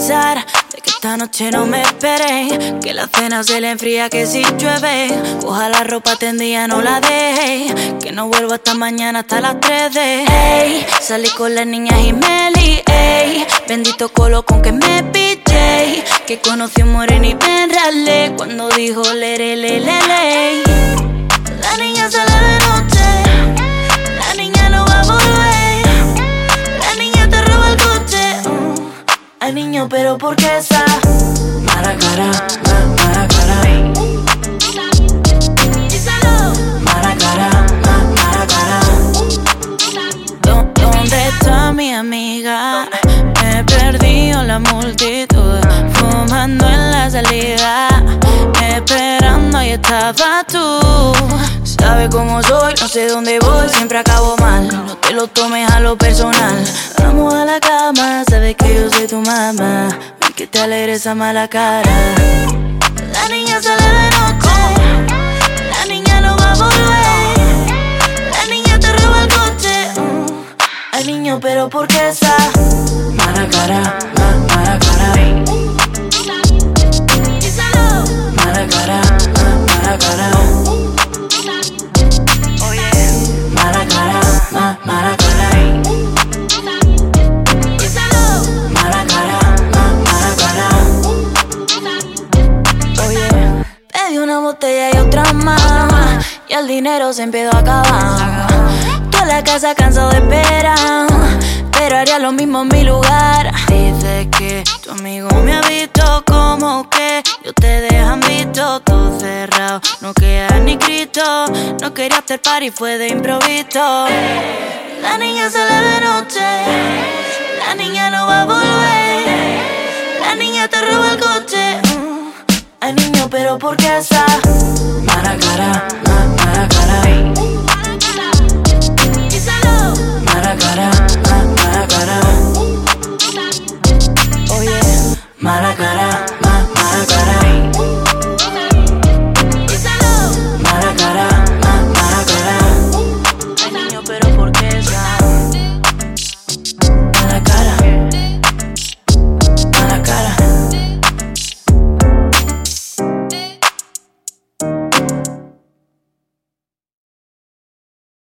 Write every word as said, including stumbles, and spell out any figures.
avisar de que esta noche no me esperé, que la cena se le enfría, que si llueve coja la ropa tendida, no la deje, que no vuelvo hasta mañana hasta las tres de ey, salí con las niñas y me lié, bendito colo con que me pillé, que conocí un moreno y me enralé cuando dijo lere le le le. La niña sale de noche, la niña no va a volver, la niña te roba el coche. uh. Ay niño, pero ¿por qué esa mala cara, ma, mala cara? Mala cara, ma, mala cara. ¿Dónde está mi amiga? Me he perdido en la multitud, fumando en la salida, esperando ahí estaba tú. Sabes cómo soy, no sé dónde voy, siempre acabo mal, no te lo tomes a lo personal. Vamos a la cama, sabes que yo soy tu mamá, ven que te alegre esa mala cara. La niña sale de noche, la niña no va a volver, la niña te roba el coche. uh. Ay niño, pero ¿por qué esa mala cara, ma, mala cara? Mala cara, ma, mala cara. Mala cara, ma, mala cara. Mala cara, ma, mala cara. Oye, pedí una botella y otra más, y el dinero se empezó a acabar. Toda la casa cansado de esperar, pero haría lo mismo en mi lugar. Dice que tu amigo me ha visto, como que yo te dejan visto, todo cerrado, no queda ni Cristo. No quería hacer party, fue de improviso. La niña sale de noche, la niña no va a volver, la niña te roba el coche. uh. Ay niño, pero ¿por qué esa mala cara, ma, mala cara?